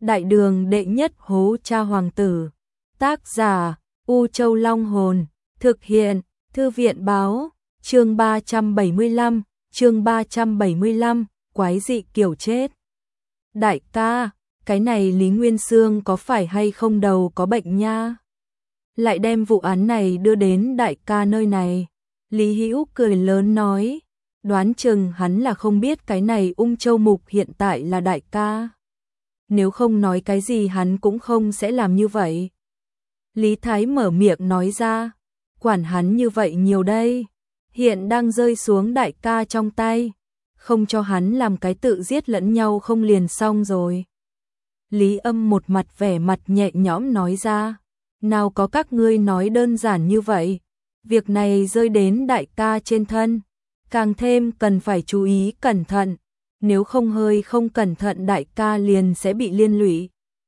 Đại đường đệ nhất hố cha hoàng tử. Tác giả U Châu Long Hồn. Thực hiện Thư viện báo. Chương 375. Chương 375. Quái dị kiểu chết. Đại ca, cái này Lý Nguyên Xương có phải hay không đầu có bệnh nha? Lại đem vụ án này đưa đến đại ca nơi này. Lý Hữu cười lớn nói, đoán chừng hắn là không biết cái này Ung Châu Mục hiện tại là đại ca. Nếu không nói cái gì hắn cũng không sẽ làm như vậy. Lý Thái mở miệng nói ra, quản hắn như vậy nhiều đây, hiện đang rơi xuống đại ca trong tay, không cho hắn làm cái tự giết lẫn nhau không liền xong rồi. Lý Âm một mặt vẻ mặt nhẹ nhõm nói ra, nào có các ngươi nói đơn giản như vậy, việc này rơi đến đại ca trên thân, càng thêm cần phải chú ý cẩn thận, nếu không hơi không cẩn thận đại ca liền sẽ bị liên lụy.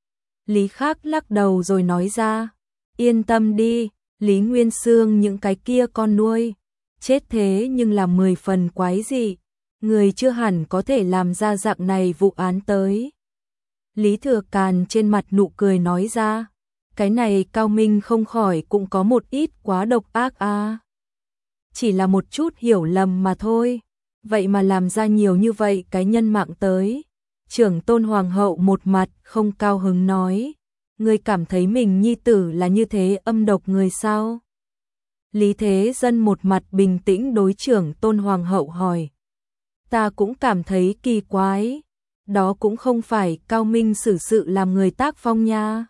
Lý Khắc lắc đầu rồi nói ra, yên tâm đi, Lý Nguyên Xương những cái kia con nuôi, chết thế nhưng là 10 phần quái dị, người chưa hẳn có thể làm ra dạng này vụ án tới. Lý Thừa Càn trên mặt nụ cười nói ra, cái này Cao Minh không khỏi cũng có một ít quá độc ác a. Chỉ là một chút hiểu lầm mà thôi, vậy mà làm ra nhiều như vậy cái nhân mạng tới. Trưởng Tôn Hoàng hậu một mặt không cao hứng nói, ngươi cảm thấy mình nhi tử là như thế âm độc người sao? Lý Thế Dân một mặt bình tĩnh đối Trưởng Tôn Hoàng hậu hỏi, ta cũng cảm thấy kỳ quái, đó cũng không phải Cao Minh xử sự làm người tác phong nha.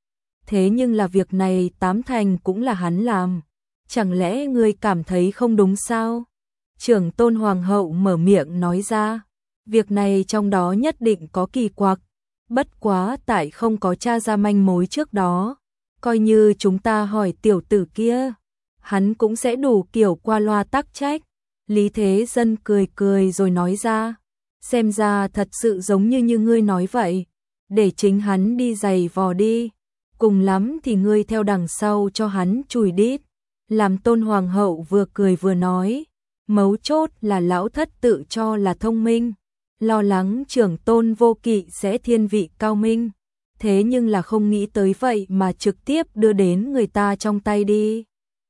Thế nhưng là việc này tám thành cũng là hắn làm, chẳng lẽ ngươi cảm thấy không đúng sao? Trưởng Tôn Hoàng hậu mở miệng nói ra, việc này trong đó nhất định có kỳ quặc, bất quá tại không có tra ra manh mối trước đó, coi như chúng ta hỏi tiểu tử kia, hắn cũng sẽ đủ kiểu qua loa tắc trách. Lý Thế Dân cười cười rồi nói ra, xem ra thật sự giống như ngươi nói vậy, để chính hắn đi giày vò đi, cùng lắm thì ngươi theo đằng sau cho hắn chùi đít. Làm Tôn Hoàng hậu vừa cười vừa nói, mấu chốt là lão thất tự cho là thông minh, lo lắng Trưởng Tôn Vô Kỵ sẽ thiên vị Cao Minh, thế nhưng là không nghĩ tới vậy mà trực tiếp đưa đến người ta trong tay đi.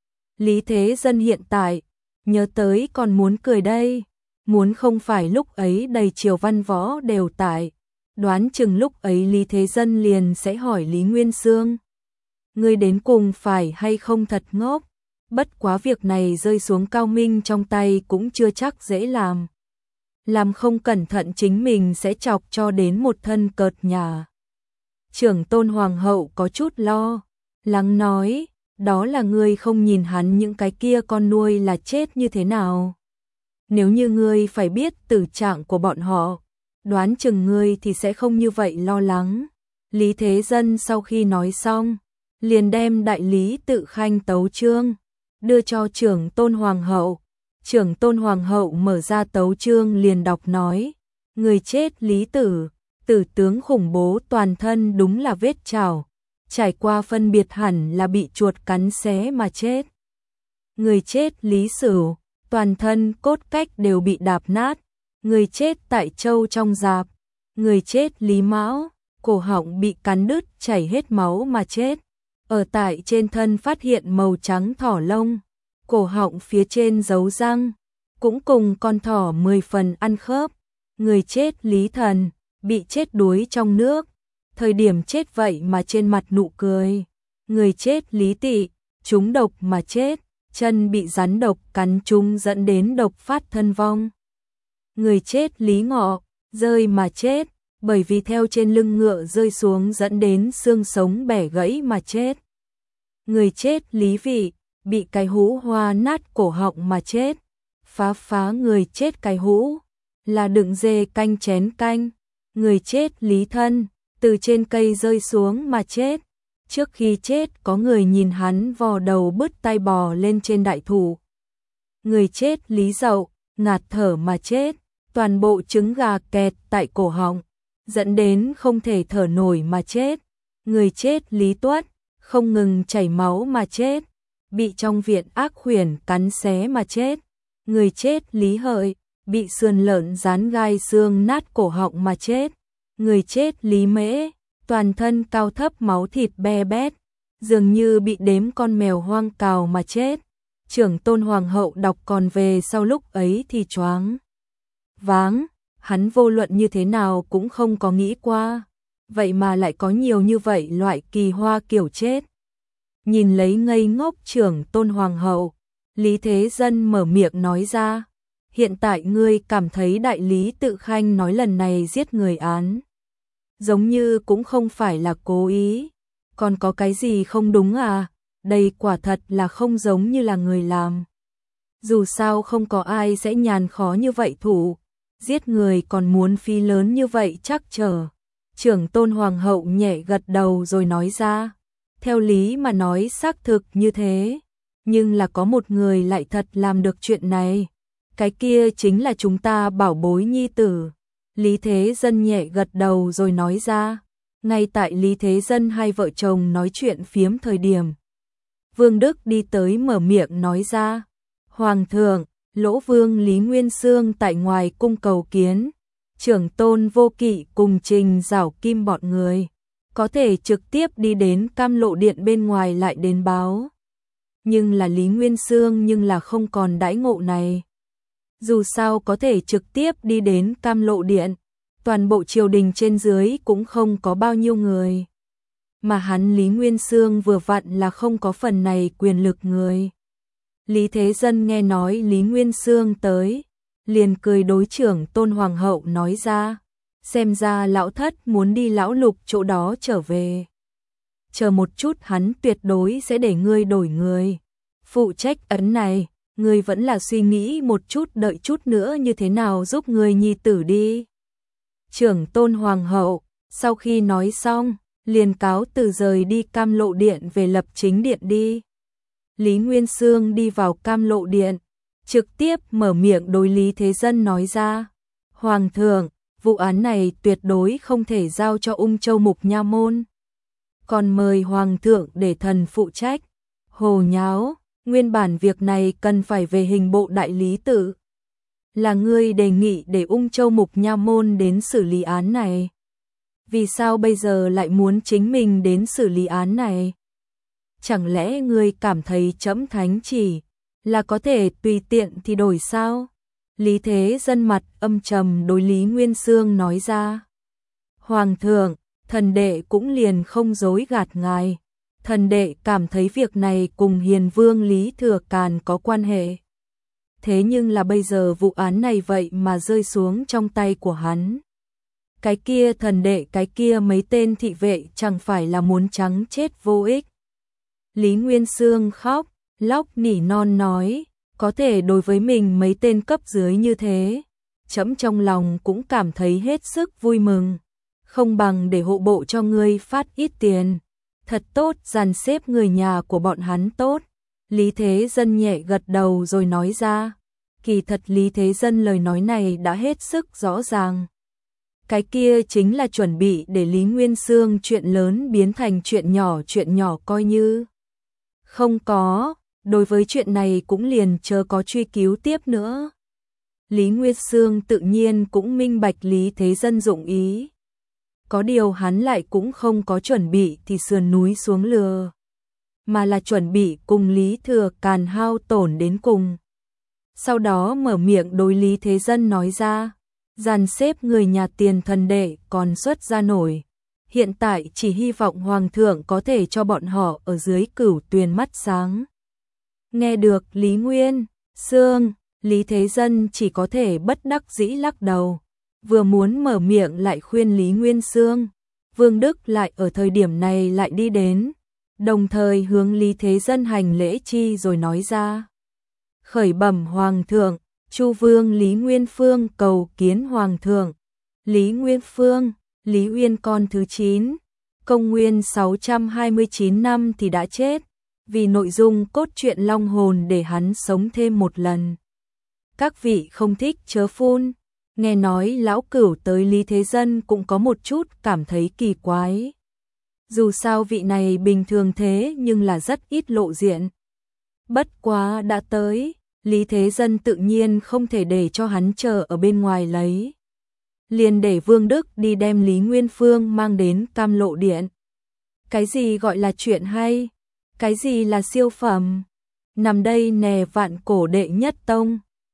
Lý Thế Dân hiện tại nhớ tới còn muốn cười đây, muốn không phải lúc ấy đầy triều văn võ đều tại, đoán chừng lúc ấy Lý Thế Dân liền sẽ hỏi Lý Nguyên Xương, ngươi đến cùng phải hay không thật ngốc, bất quá việc này rơi xuống Cao Minh trong tay cũng chưa chắc dễ làm không cẩn thận chính mình sẽ chọc cho đến một thân cợt nhà. Trưởng Tôn Hoàng hậu có chút lo lắng nói, đó là ngươi không nhìn hắn những cái kia con nuôi là chết như thế nào. Nếu như ngươi phải biết tử trạng của bọn họ, đoán chừng ngươi thì sẽ không như vậy lo lắng. Lý Thế Dân sau khi nói xong, liền đem đại lý tự khanh tấu chương đưa cho Trưởng Tôn Hoàng hậu. Trưởng Tôn Hoàng hậu mở ra tấu chương liền đọc nói, người chết Lý Tử, tử tướng khủng bố toàn thân đúng là vết chảo, trải qua phân biệt hẳn là bị chuột cắn xé mà chết. Người chết Lý Sửu, toàn thân cốt cách đều bị đạp nát, người chết tại châu trong rạp. Người chết Lý Mão, cổ họng bị cắn đứt chảy hết máu mà chết, ở tại trên thân phát hiện màu trắng thỏ lông, cổ họng phía trên dấu răng, cũng cùng con thỏ 10 phần ăn khớp. Người chết Lý Thần, bị chết đuối trong nước, thời điểm chết vậy mà trên mặt nụ cười. Người chết Lý Tị, trúng độc mà chết, chân bị rắn độc cắn trúng dẫn đến độc phát thân vong. Người chết Lý Ngọ, rơi mà chết, bởi vì theo trên lưng ngựa rơi xuống dẫn đến xương sống bẻ gãy mà chết. Người chết Lý Vị, bị cái hũ hoa nát cổ họng mà chết, phá người chết cái hũ, là đựng dê canh chén canh. Người chết Lý Thân, từ trên cây rơi xuống mà chết, trước khi chết có người nhìn hắn vò đầu bứt tai bò lên trên đại thụ. Người chết Lý Dậu, ngạt thở mà chết, toàn bộ trứng gà kẹt tại cổ họng, dẫn đến không thể thở nổi mà chết. Người chết Lý Tuất, không ngừng chảy máu mà chết, bị trong viện ác khuyển cắn xé mà chết. Người chết Lý Hợi, bị sườn lợn rán gai xương nát cổ họng mà chết. Người chết Lý Mễ, toàn thân cao thấp máu thịt be bét, dường như bị đếm con mèo hoang cào mà chết. Trưởng tôn hoàng hậu đọc còn về sau lúc ấy thì choáng váng, hắn vô luận như thế nào cũng không có nghĩ qua, vậy mà lại có nhiều như vậy loại kỳ hoa kiểu chết. Nhìn lấy ngây ngốc trưởng tôn hoàng hậu, Lý Thế Dân mở miệng nói ra, hiện tại ngươi cảm thấy đại lý Tự Khanh nói lần này giết người án giống như cũng không phải là cố ý, còn có cái gì không đúng à? Đây quả thật là không giống như là người làm. Dù sao không có ai sẽ nhàn khó như vậy thủ, giết người còn muốn phí lớn như vậy chắc chờ. Trưởng tôn hoàng hậu nhẹ gật đầu rồi nói ra, theo lý mà nói xác thực như thế, nhưng là có một người lại thật làm được chuyện này, cái kia chính là chúng ta bảo bối nhi tử. Lý Thế Dân nhẹ gật đầu rồi nói ra, ngay tại Lý Thế Dân hai vợ chồng nói chuyện phiếm thời điểm, Vương Đức đi tới mở miệng nói ra, Hoàng thượng, Lỗ Vương Lý Nguyên Xương tại ngoài cung cầu kiến, trưởng tôn Vô Kỵ cùng Trình Giảo Kim bọn người, có thể trực tiếp đi đến Cam Lộ Điện bên ngoài lại đến báo. Nhưng là Lý Nguyên Xương nhưng là không còn đãi ngộ này. Dù sao có thể trực tiếp đi đến Cam Lộ Điện, toàn bộ triều đình trên dưới cũng không có bao nhiêu người. Mà hắn Lý Nguyên Xương vừa vặn là không có phần này quyền lực người. Lý Thế Dân nghe nói Lý Nguyên Xương tới, liền cười đối trưởng tôn hoàng hậu nói ra, xem ra lão thất muốn đi lão lục chỗ đó trở về. Chờ một chút hắn tuyệt đối sẽ để ngươi đổi người. Phụ trách ấn này, ngươi vẫn là suy nghĩ một chút đợi chút nữa như thế nào giúp ngươi nhi tử đi. Trưởng tôn hoàng hậu, sau khi nói xong, liền cáo từ rời đi Cam Lộ Điện về Lập Chính Điện đi. Lý Nguyên Xương đi vào Cam Lộ Điện, trực tiếp mở miệng đối Lý Thế Dân nói ra, Hoàng thượng, vụ án này tuyệt đối không thể giao cho Ung Châu Mục Nha Môn. Còn mời Hoàng thượng để thần phụ trách. Hồ nháo, nguyên bản việc này cần phải về hình bộ đại lý tự. Là ngươi đề nghị để Ung Châu Mục Nha Môn đến xử lý án này. Vì sao bây giờ lại muốn chính mình đến xử lý án này? Chẳng lẽ ngươi cảm thấy trẫm thánh chỉ là có thể tùy tiện thì đổi sao? Lý Thế Dân mặt âm trầm đối Lý Nguyên Xương nói ra. Hoàng thượng, thần đệ cũng liền không dối gạt ngài. Thần đệ cảm thấy việc này cùng Hiền Vương Lý Thừa Càn có quan hệ. Thế nhưng là bây giờ vụ án này vậy mà rơi xuống trong tay của hắn. Cái kia thần đệ cái kia mấy tên thị vệ chẳng phải là muốn trắng chết vô ích. Lý Nguyên Xương khóc, lóc nỉ non nói, có thể đối với mình mấy tên cấp dưới như thế, trẫm trong lòng cũng cảm thấy hết sức vui mừng, không bằng để hộ bộ cho ngươi phát ít tiền, thật tốt dàn xếp người nhà của bọn hắn tốt. Lý Thế Dân nhẹ gật đầu rồi nói ra, kỳ thật Lý Thế Dân lời nói này đã hết sức rõ ràng. Cái kia chính là chuẩn bị để Lý Nguyên Xương chuyện lớn biến thành chuyện nhỏ coi như không có, đối với chuyện này cũng liền chờ có truy cứu tiếp nữa. Lý Nguyên Xương tự nhiên cũng minh bạch Lý Thế Dân dụng ý. Có điều hắn lại cũng không có chuẩn bị thì sườn núi xuống lừa, mà là chuẩn bị cùng Lý Thừa Càn hao tổn đến cùng. Sau đó mở miệng đối Lý Thế Dân nói ra, dàn xếp người nhà tiền thần đệ còn xuất ra nổi. Hiện tại chỉ hy vọng Hoàng thượng có thể cho bọn họ ở dưới Cửu Tuyền mắt sáng. Nghe được Lý Nguyên Xương, Lý Thế Dân chỉ có thể bất đắc dĩ lắc đầu. Vừa muốn mở miệng lại khuyên Lý Nguyên Xương, Vương Đức lại ở thời điểm này lại đi đến, đồng thời hướng Lý Thế Dân hành lễ chi rồi nói ra. Khởi bẩm Hoàng thượng, Chu Vương Lý Nguyên Phương cầu kiến Hoàng thượng. Lý Nguyên Phương, Lý Uyên con thứ 9, công nguyên 629 năm thì đã chết, vì nội dung cốt truyện long hồn để hắn sống thêm một lần. Các vị không thích chớ phun, nghe nói lão cửu tới Lý Thế Dân cũng có một chút cảm thấy kỳ quái. Dù sao vị này bình thường thế nhưng là rất ít lộ diện. Bất quá đã tới, Lý Thế Dân tự nhiên không thể để cho hắn chờ ở bên ngoài lấy. liền để Vương Đức đi đem Lý Nguyên Phương mang đến Cam Lộ Điện. Cái gì gọi là chuyện hay? Cái gì là siêu phẩm? Nằm đây nè vạn cổ đệ nhất tông.